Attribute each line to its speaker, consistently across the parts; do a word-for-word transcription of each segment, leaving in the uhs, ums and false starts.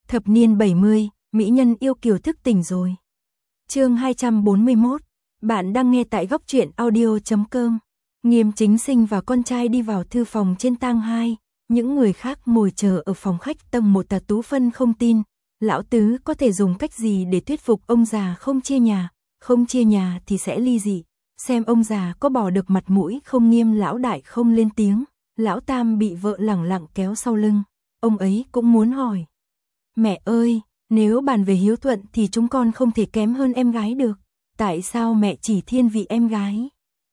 Speaker 1: Thập niên bảy mươi, mỹ nhân yêu kiều thức tỉnh rồi. Chương hai trăm bốn mươi mốt. Bạn đang nghe tại góc truyện audio chấm com. Nghiêm Chính Sinh và con trai đi vào thư phòng trên tang hai, những người khác ngồi chờ ở phòng khách tầng một. Tà Tú Phân không tin, lão tứ có thể dùng cách gì để thuyết phục ông già không chia nhà, không chia nhà thì sẽ ly dị, xem ông già có bỏ được mặt mũi không. Nghiêm lão đại không lên tiếng, lão tam bị vợ lẳng lặng kéo sau lưng, ông ấy cũng muốn hỏi. Mẹ ơi, nếu bàn về hiếu thuận thì chúng con không thể kém hơn em gái được, tại sao mẹ chỉ thiên vị em gái?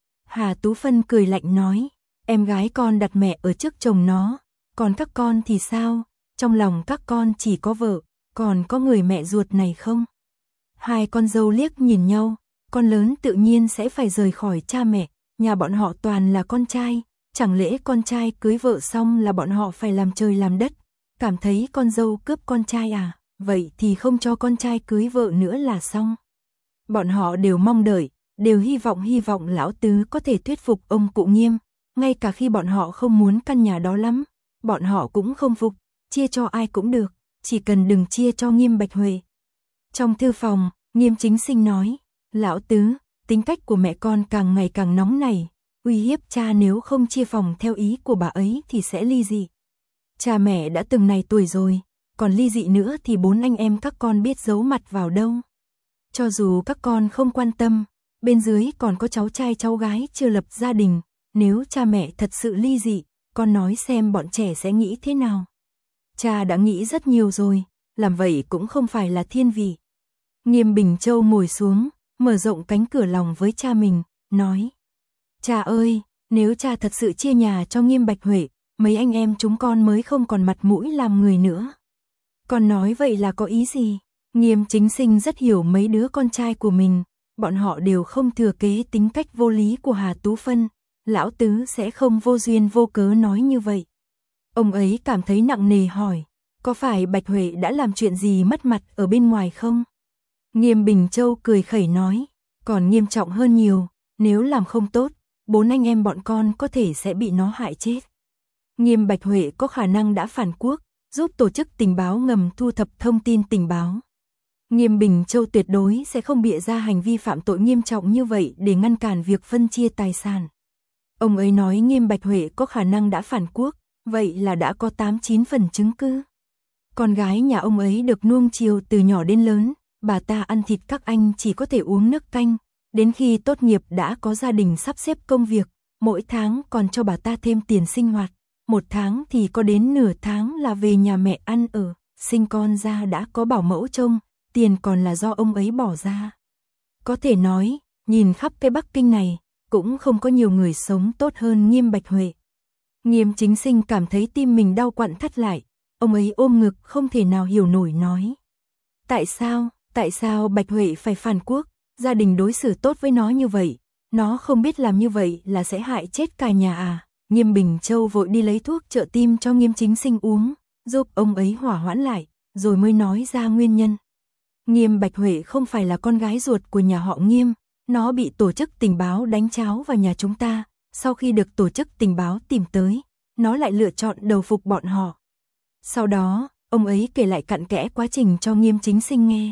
Speaker 1: Hà Tú Phân cười lạnh nói, em gái con đặt mẹ ở trước chồng nó, còn các con thì sao? Trong lòng các con chỉ có vợ, còn có người mẹ ruột này không? Hai con dâu liếc nhìn nhau, con lớn tự nhiên sẽ phải rời khỏi cha mẹ, nhà bọn họ toàn là con trai, chẳng lẽ con trai cưới vợ xong là bọn họ phải làm trời làm đất, cảm thấy con dâu cướp con trai à, vậy thì không cho con trai cưới vợ nữa là xong. Bọn họ đều mong đợi, đều hy vọng hy vọng lão tứ có thể thuyết phục ông cụ Nghiêm, ngay cả khi bọn họ không muốn căn nhà đó lắm, bọn họ cũng không phục, chia cho ai cũng được, chỉ cần đừng chia cho Nghiêm Bạch Huệ. Trong thư phòng, Nghiêm Chính Sinh nói, lão tứ, tính cách của mẹ con càng ngày càng nóng nảy, uy hiếp cha nếu không chia phòng theo ý của bà ấy thì sẽ ly dị. Cha mẹ đã từng này tuổi rồi, còn ly dị nữa thì bốn anh em các con biết giấu mặt vào đâu. Cho dù các con không quan tâm, bên dưới còn có cháu trai cháu gái chưa lập gia đình, nếu cha mẹ thật sự ly dị, con nói xem bọn trẻ sẽ nghĩ thế nào. Cha đã nghĩ rất nhiều rồi, làm vậy cũng không phải là thiên vị. Nghiêm Bình Châu ngồi xuống, mở rộng cánh cửa lòng với cha mình, nói, cha ơi, nếu cha thật sự chia nhà cho Nghiêm Bạch Huệ, mấy anh em chúng con mới không còn mặt mũi làm người nữa. Con nói vậy là có ý gì? Nghiêm Chính Sinh rất hiểu mấy đứa con trai của mình, bọn họ đều không thừa kế tính cách vô lý của Hà Tú Phân, lão tứ sẽ không vô duyên vô cớ nói như vậy. Ông ấy cảm thấy nặng nề hỏi, có phải Bạch Huệ đã làm chuyện gì mất mặt ở bên ngoài không? Nghiêm Bình Châu cười khẩy nói, còn nghiêm trọng hơn nhiều, nếu làm không tốt, bốn anh em bọn con có thể sẽ bị nó hại chết. Nghiêm Bạch Huệ có khả năng đã phản quốc, giúp tổ chức tình báo ngầm thu thập thông tin tình báo. Nghiêm Bình Châu tuyệt đối sẽ không bịa ra hành vi phạm tội nghiêm trọng như vậy để ngăn cản việc phân chia tài sản. Ông ấy nói Nghiêm Bạch Huệ có khả năng đã phản quốc, vậy là đã có tám chín phần chứng cứ. Con gái nhà ông ấy được nuông chiều từ nhỏ đến lớn, bà ta ăn thịt các anh chỉ có thể uống nước canh, đến khi tốt nghiệp đã có gia đình sắp xếp công việc, mỗi tháng còn cho bà ta thêm tiền sinh hoạt, một tháng thì có đến nửa tháng là về nhà mẹ ăn ở, sinh con ra đã có bảo mẫu trông, tiền còn là do ông ấy bỏ ra. Có thể nói, nhìn khắp cái Bắc Kinh này, cũng không có nhiều người sống tốt hơn Nghiêm Bạch Huệ. Nghiêm Chính Sinh cảm thấy tim mình đau quặn thắt lại, ông ấy ôm ngực không thể nào hiểu nổi nói. Tại sao, tại sao Bạch Huệ phải phản quốc, gia đình đối xử tốt với nó như vậy, nó không biết làm như vậy là sẽ hại chết cả nhà à? Nghiêm Bình Châu vội đi lấy thuốc trợ tim cho Nghiêm Chính Sinh uống, giúp ông ấy hỏa hoãn lại, rồi mới nói ra nguyên nhân. Nghiêm Bạch Huệ không phải là con gái ruột của nhà họ Nghiêm, nó bị tổ chức tình báo đánh cháo vào nhà chúng ta, sau khi được tổ chức tình báo tìm tới, nó lại lựa chọn đầu phục bọn họ. Sau đó, ông ấy kể lại cặn kẽ quá trình cho Nghiêm Chính Sinh nghe.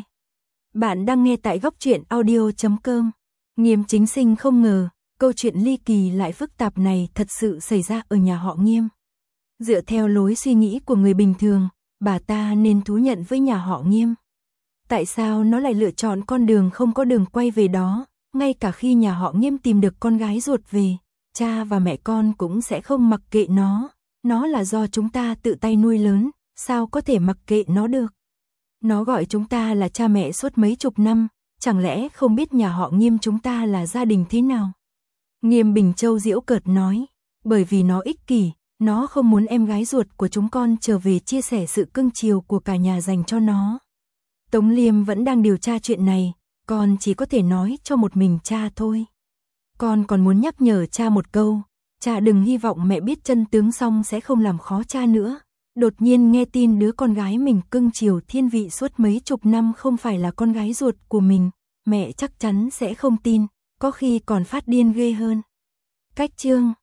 Speaker 1: Bạn đang nghe tại góc truyện audio chấm com. Nghiêm Chính Sinh không ngờ, câu chuyện ly kỳ lại phức tạp này thật sự xảy ra ở nhà họ Nghiêm. Dựa theo lối suy nghĩ của người bình thường, bà ta nên thú nhận với nhà họ Nghiêm. Tại sao nó lại lựa chọn con đường không có đường quay về đó, ngay cả khi nhà họ Nghiêm tìm được con gái ruột về, cha và mẹ con cũng sẽ không mặc kệ nó, nó là do chúng ta tự tay nuôi lớn, sao có thể mặc kệ nó được. Nó gọi chúng ta là cha mẹ suốt mấy chục năm, chẳng lẽ không biết nhà họ Nghiêm chúng ta là gia đình thế nào? Nghiêm Bình Châu giễu cợt nói, bởi vì nó ích kỷ, nó không muốn em gái ruột của chúng con trở về chia sẻ sự cưng chiều của cả nhà dành cho nó. Tống Liêm vẫn đang điều tra chuyện này, con chỉ có thể nói cho một mình cha thôi. Con còn muốn nhắc nhở cha một câu, cha đừng hy vọng mẹ biết chân tướng xong sẽ không làm khó cha nữa. Đột nhiên nghe tin đứa con gái mình cưng chiều thiên vị suốt mấy chục năm không phải là con gái ruột của mình, mẹ chắc chắn sẽ không tin, có khi còn phát điên ghê hơn. Cách chương